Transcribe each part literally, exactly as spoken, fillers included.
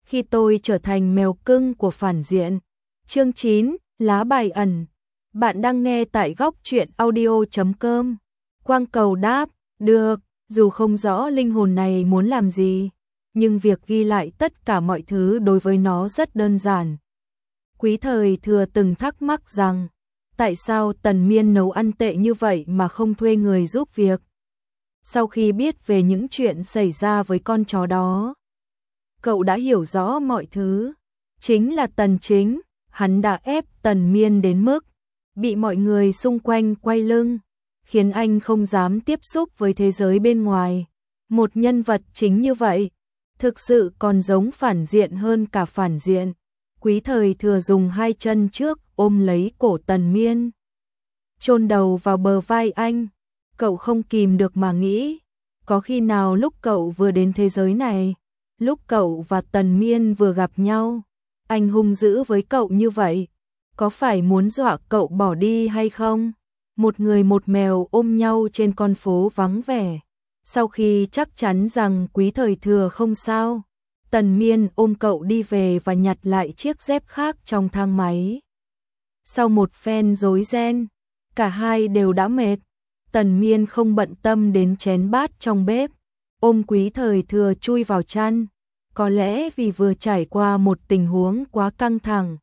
khi tôi trở thành mèo cưng của phản diện. Chương chín, lá bài ẩn. Bạn đang nghe tại góc truyện audio chấm com. Quang Cầu đáp, được, dù không rõ linh hồn này muốn làm gì, nhưng việc ghi lại tất cả mọi thứ đối với nó rất đơn giản. Quý Thời Thừa từng thắc mắc rằng, tại sao Tần Miên nấu ăn tệ như vậy mà không thuê người giúp việc? Sau khi biết về những chuyện xảy ra với con chó đó, cậu đã hiểu rõ mọi thứ. Chính là Tần Chính, hắn đã ép Tần Miên đến mức bị mọi người xung quanh quay lưng, khiến anh không dám tiếp xúc với thế giới bên ngoài. Một nhân vật chính như vậy, thực sự còn giống phản diện hơn cả phản diện. Quý Thời Thừa dùng hai chân trước ôm lấy cổ Tần Miên, chôn đầu vào bờ vai anh. Cậu không kìm được mà nghĩ, có khi nào lúc cậu vừa đến thế giới này, lúc cậu và Tần Miên vừa gặp nhau, anh hung dữ với cậu như vậy, có phải muốn dọa cậu bỏ đi hay không? Một người một mèo ôm nhau trên con phố vắng vẻ. Sau khi chắc chắn rằng Quý Thời Thừa không sao, Tần Miên ôm cậu đi về và nhặt lại chiếc dép khác trong thang máy. Sau một phen rối ren, cả hai đều đã mệt. Tần Miên không bận tâm đến chén bát trong bếp, ôm Quý Thời Thừa chui vào chăn. Có lẽ vì vừa trải qua một tình huống quá căng thẳng,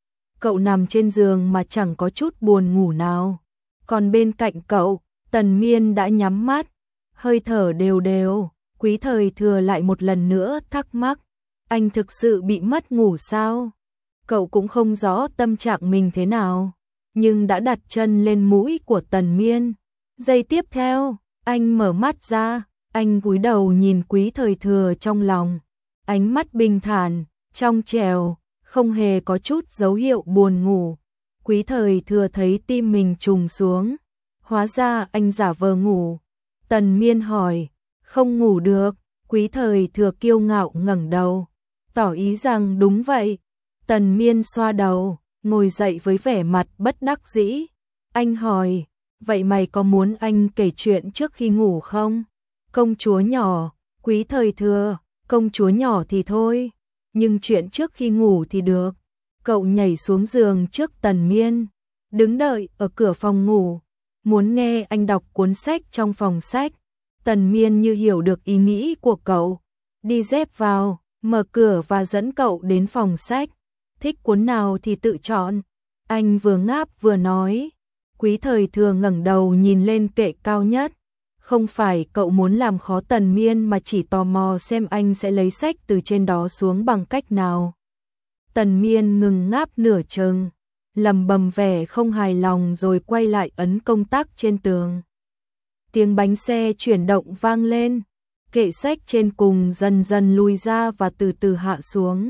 cậu nằm trên giường mà chẳng có chút buồn ngủ nào. Còn bên cạnh cậu, Tần Miên đã nhắm mắt, hơi thở đều đều. Quý Thời Thừa lại một lần nữa thắc mắc, anh thực sự bị mất ngủ sao? Cậu cũng không rõ tâm trạng mình thế nào, nhưng đã đặt chân lên mũi của Tần Miên. Giây tiếp theo, anh mở mắt ra, anh cúi đầu nhìn Quý Thời Thừa trong lòng. Ánh mắt bình thản, trong trẻo, không hề có chút dấu hiệu buồn ngủ. Quý Thời Thừa thấy tim mình trùng xuống. Hóa ra anh giả vờ ngủ. Tần Miên hỏi, không ngủ được. Quý Thời Thừa kiêu ngạo ngẩng đầu, tỏ ý rằng đúng vậy. Tần Miên xoa đầu, ngồi dậy với vẻ mặt bất đắc dĩ. Anh hỏi, vậy mày có muốn anh kể chuyện trước khi ngủ không? Công chúa nhỏ. Quý Thời Thừa, công chúa nhỏ thì thôi, nhưng chuyện trước khi ngủ thì được. Cậu nhảy xuống giường trước Tần Miên, đứng đợi ở cửa phòng ngủ, muốn nghe anh đọc cuốn sách trong phòng sách. Tần Miên như hiểu được ý nghĩ của cậu, đi dép vào, mở cửa và dẫn cậu đến phòng sách. Thích cuốn nào thì tự chọn. Anh vừa ngáp vừa nói. Quý Thời Thừa ngẩng đầu nhìn lên kệ cao nhất. Không phải cậu muốn làm khó Tần Miên mà chỉ tò mò xem anh sẽ lấy sách từ trên đó xuống bằng cách nào. Tần Miên ngừng ngáp nửa chừng, lẩm bẩm vẻ không hài lòng rồi quay lại ấn công tắc trên tường. Tiếng bánh xe chuyển động vang lên, kệ sách trên cùng dần dần lùi ra và từ từ hạ xuống.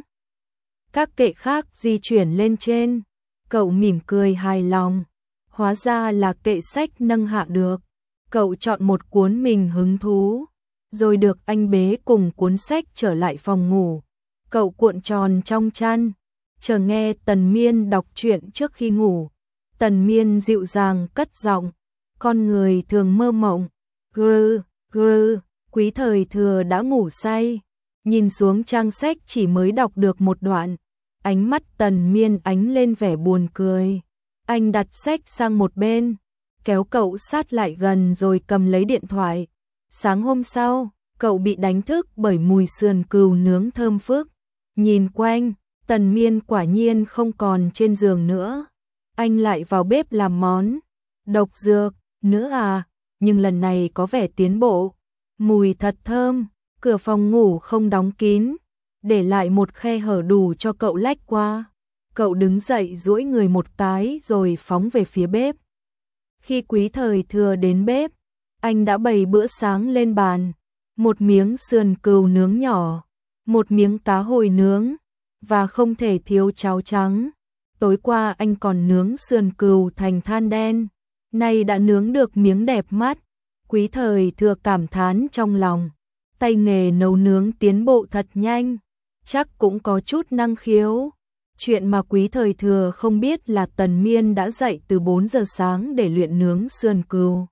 Các kệ khác di chuyển lên trên, cậu mỉm cười hài lòng. Hóa ra là kệ sách nâng hạ được. Cậu chọn một cuốn mình hứng thú, rồi được anh bế cùng cuốn sách trở lại phòng ngủ. Cậu cuộn tròn trong chăn, chờ nghe Tần Miên đọc truyện trước khi ngủ. Tần Miên dịu dàng cất giọng, con người thường mơ mộng. Grư, grư, Quý Thời Thừa đã ngủ say, nhìn xuống trang sách chỉ mới đọc được một đoạn. Ánh mắt Tần Miên ánh lên vẻ buồn cười. Anh đặt sách sang một bên, kéo cậu sát lại gần rồi cầm lấy điện thoại. Sáng hôm sau, cậu bị đánh thức bởi mùi sườn cừu nướng thơm phức. Nhìn quanh, Tần Miên quả nhiên không còn trên giường nữa. Anh lại vào bếp làm món độc dược nữa à, nhưng lần này có vẻ tiến bộ. Mùi thật thơm. Cửa phòng ngủ không đóng kín, để lại một khe hở đủ cho cậu lách qua. Cậu đứng dậy duỗi người một cái rồi phóng về phía bếp. Khi Quý Thời Thừa đến bếp, anh đã bày bữa sáng lên bàn. Một miếng sườn cừu nướng nhỏ, một miếng cá hồi nướng, và không thể thiếu cháo trắng. Tối qua anh còn nướng sườn cừu thành than đen, nay đã nướng được miếng đẹp mắt. Quý Thời Thừa cảm thán trong lòng, tay nghề nấu nướng tiến bộ thật nhanh, chắc cũng có chút năng khiếu. Chuyện mà Quý Thời Thừa không biết là Tần Miên đã dậy từ bốn giờ sáng để luyện nướng sườn cừu.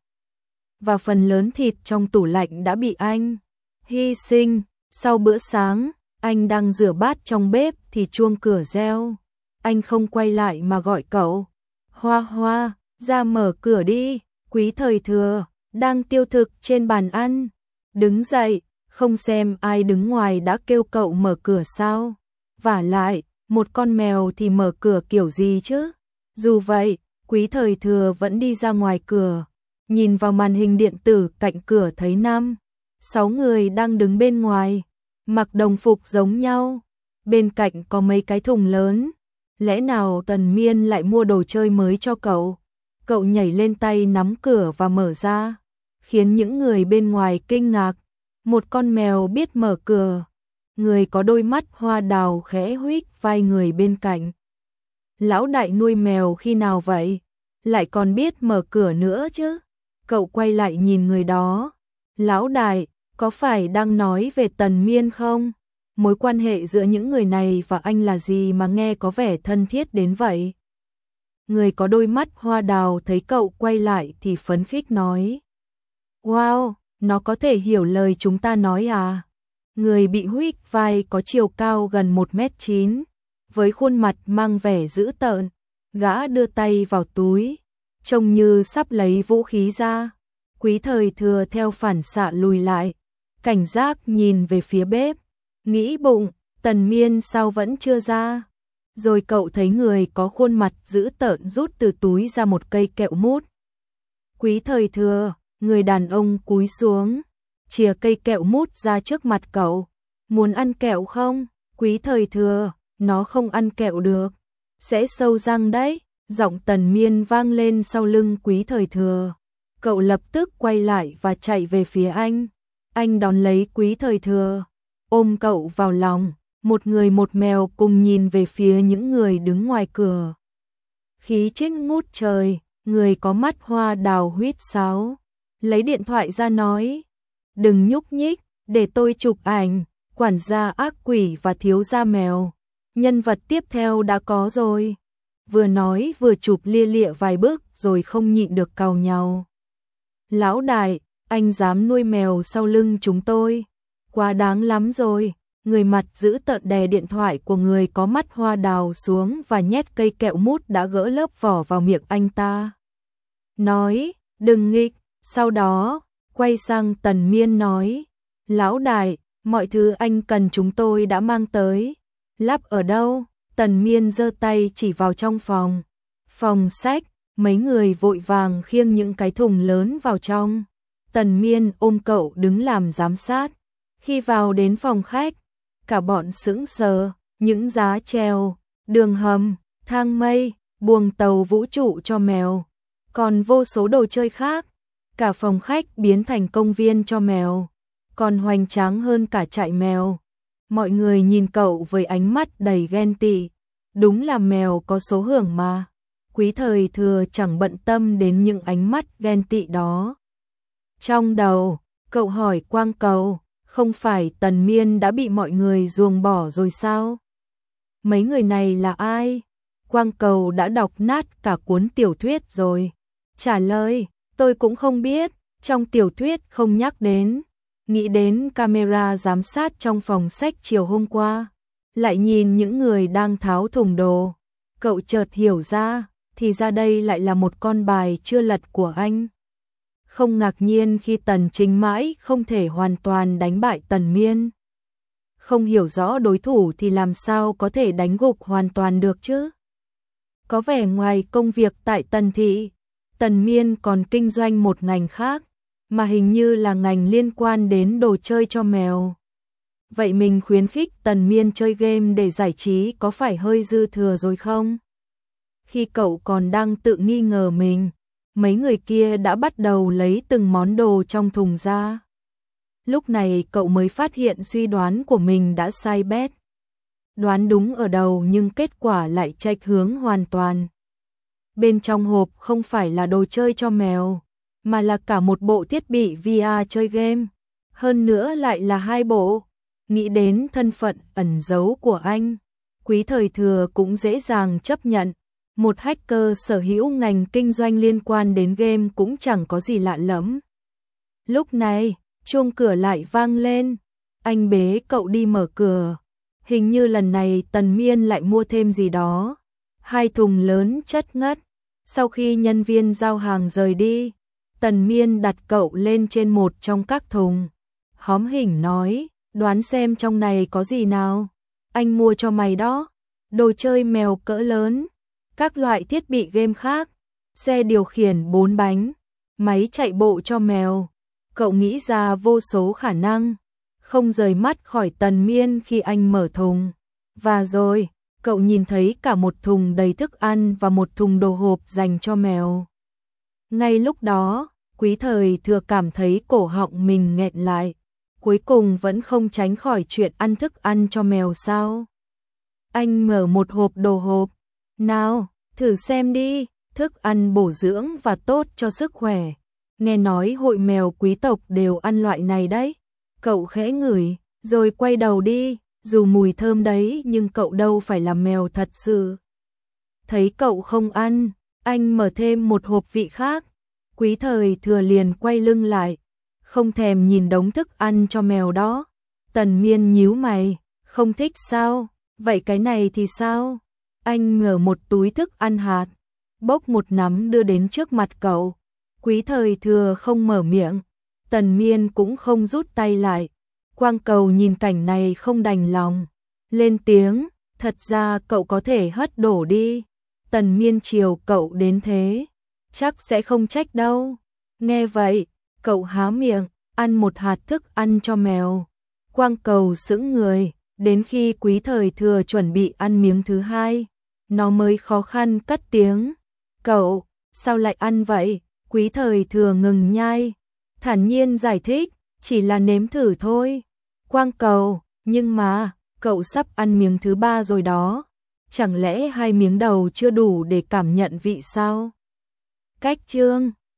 Và phần lớn thịt trong tủ lạnh đã bị anh hy sinh. Sau bữa sáng, Anh đang rửa bát trong bếp thì chuông cửa reo. Anh không quay lại mà gọi cậu. Hoa Hoa, ra mở cửa đi. Quý Thời Thừa đang tiêu thực trên bàn ăn. Đứng dậy, không xem ai đứng ngoài đã kêu cậu mở cửa sao? Vả lại, một con mèo thì mở cửa kiểu gì chứ? Dù vậy, Quý Thời Thừa vẫn đi ra ngoài cửa, nhìn vào màn hình điện tử cạnh cửa thấy năm, sáu người đang đứng bên ngoài, mặc đồng phục giống nhau. Bên cạnh có mấy cái thùng lớn. Lẽ nào Tần Miên lại mua đồ chơi mới cho cậu? Cậu nhảy lên tay nắm cửa và mở ra, khiến những người bên ngoài kinh ngạc. Một con mèo biết mở cửa. Người có đôi mắt hoa đào khẽ huých vai người bên cạnh. Lão đại nuôi mèo khi nào vậy? Lại còn biết mở cửa nữa chứ? Cậu quay lại nhìn người đó. Lão đại, có phải đang nói về Tần Miên không? Mối quan hệ giữa những người này và anh là gì mà nghe có vẻ thân thiết đến vậy? Người có đôi mắt hoa đào thấy cậu quay lại thì phấn khích nói. Wow, nó có thể hiểu lời chúng ta nói à? Người bị huých vai có chiều cao gần một mét chín, với khuôn mặt mang vẻ dữ tợn, gã đưa tay vào túi, trông như sắp lấy vũ khí ra. Quý Thời Thừa theo phản xạ lùi lại, cảnh giác nhìn về phía bếp, nghĩ bụng, Tần Miên sao vẫn chưa ra? Rồi cậu thấy người có khuôn mặt dữ tợn rút từ túi ra một cây kẹo mút. Quý Thời Thừa, người đàn ông cúi xuống, chìa cây kẹo mút ra trước mặt cậu. Muốn ăn kẹo không? Quý Thời Thừa, nó không ăn kẹo được, sẽ sâu răng đấy. Giọng Tần Miên vang lên sau lưng Quý Thời Thừa. Cậu lập tức quay lại và chạy về phía anh. Anh đón lấy Quý Thời Thừa, ôm cậu vào lòng. Một người một mèo cùng nhìn về phía những người đứng ngoài cửa. Khí chết ngút trời, người có mắt hoa đào huýt sáo, lấy điện thoại ra nói. Đừng nhúc nhích, để tôi chụp ảnh. Quản gia ác quỷ và thiếu gia mèo. Nhân vật tiếp theo đã có rồi. Vừa nói vừa chụp lia lịa vài bước rồi không nhịn được càu nhàu. Lão đại, anh dám nuôi mèo sau lưng chúng tôi. Quá đáng lắm rồi. Người mặt giữ tợn đè điện thoại của người có mắt hoa đào xuống và nhét cây kẹo mút đã gỡ lớp vỏ vào miệng anh ta. Nói, đừng nghịch. Sau đó, quay sang Tần Miên nói. Lão đại, mọi thứ anh cần chúng tôi đã mang tới. Lắp ở đâu? Tần Miên giơ tay chỉ vào trong phòng. Phòng sách, mấy người vội vàng khiêng những cái thùng lớn vào trong. Tần Miên ôm cậu đứng làm giám sát. Khi vào đến phòng khách, cả bọn sững sờ, những giá treo, đường hầm, thang mây, buồng tàu vũ trụ cho mèo, còn vô số đồ chơi khác. Cả phòng khách biến thành công viên cho mèo, còn hoành tráng hơn cả trại mèo. Mọi người nhìn cậu với ánh mắt đầy ghen tị. Đúng là mèo có số hưởng mà. Quý Thời Thừa chẳng bận tâm đến những ánh mắt ghen tị đó. Trong đầu, cậu hỏi Quang Cầu, không phải Tần Miên đã bị mọi người ruồng bỏ rồi sao? Mấy người này là ai? Quang Cầu đã đọc nát cả cuốn tiểu thuyết rồi. Trả lời, tôi cũng không biết, trong tiểu thuyết không nhắc đến. Nghĩ đến camera giám sát trong phòng sách chiều hôm qua, lại nhìn những người đang tháo thùng đồ. Cậu chợt hiểu ra, thì ra đây lại là một con bài chưa lật của anh. Không ngạc nhiên khi Tần Chính mãi không thể hoàn toàn đánh bại Tần Miên. Không hiểu rõ đối thủ thì làm sao có thể đánh gục hoàn toàn được chứ? Có vẻ ngoài công việc tại Tần Thị, Tần Miên còn kinh doanh một ngành khác, mà hình như là ngành liên quan đến đồ chơi cho mèo. Vậy mình khuyến khích Tần Miên chơi game để giải trí có phải hơi dư thừa rồi không? Khi cậu còn đang tự nghi ngờ mình, mấy người kia đã bắt đầu lấy từng món đồ trong thùng ra. Lúc này cậu mới phát hiện suy đoán của mình đã sai bét. Đoán đúng ở đầu nhưng kết quả lại chệch hướng hoàn toàn. Bên trong hộp không phải là đồ chơi cho mèo, mà là cả một bộ thiết bị vê rờ chơi game. Hơn nữa lại là hai bộ. Nghĩ đến thân phận ẩn giấu của anh, Quý Thời Thừa cũng dễ dàng chấp nhận. Một hacker sở hữu ngành kinh doanh liên quan đến game cũng chẳng có gì lạ lẫm. Lúc này, chuông cửa lại vang lên. Anh bế cậu đi mở cửa. Hình như lần này Tần Miên lại mua thêm gì đó. Hai thùng lớn chất ngất. Sau khi nhân viên giao hàng rời đi, Tần Miên đặt cậu lên trên một trong các thùng. Hóm hỉnh nói, đoán xem trong này có gì nào. Anh mua cho mày đó. Đồ chơi mèo cỡ lớn, các loại thiết bị game khác, xe điều khiển bốn bánh, máy chạy bộ cho mèo. Cậu nghĩ ra vô số khả năng, không rời mắt khỏi Tần Miên khi anh mở thùng. Và rồi, cậu nhìn thấy cả một thùng đầy thức ăn và một thùng đồ hộp dành cho mèo. Ngay lúc đó, Quý Thời Thừa cảm thấy cổ họng mình nghẹn lại. Cuối cùng vẫn không tránh khỏi chuyện ăn thức ăn cho mèo sao. Anh mở một hộp đồ hộp. Nào, thử xem đi, thức ăn bổ dưỡng và tốt cho sức khỏe. Nghe nói hội mèo quý tộc đều ăn loại này đấy. Cậu khẽ ngửi, rồi quay đầu đi, dù mùi thơm đấy nhưng cậu đâu phải là mèo thật sự. Thấy cậu không ăn, anh mở thêm một hộp vị khác. Quý Thời Thừa liền quay lưng lại, không thèm nhìn đống thức ăn cho mèo đó. Tần Miên nhíu mày, không thích sao? Vậy cái này thì sao? Anh mở một túi thức ăn hạt, bốc một nắm đưa đến trước mặt cậu. Quý Thời Thừa không mở miệng, Tần Miên cũng không rút tay lại. Quang Cầu nhìn cảnh này không đành lòng, lên tiếng, thật ra cậu có thể hất đổ đi. Tần Miên chiều cậu đến thế, chắc sẽ không trách đâu. Nghe vậy, cậu há miệng, ăn một hạt thức ăn cho mèo. Quang Cầu sững người, đến khi Quý Thời Thừa chuẩn bị ăn miếng thứ hai, nó mới khó khăn cất tiếng. Cậu, sao lại ăn vậy? Quý Thời Thừa ngừng nhai, thản nhiên giải thích, chỉ là nếm thử thôi. Quang Cầu, nhưng mà, cậu sắp ăn miếng thứ ba rồi đó. Chẳng lẽ hai miếng đầu chưa đủ để cảm nhận vị sao? Cách chương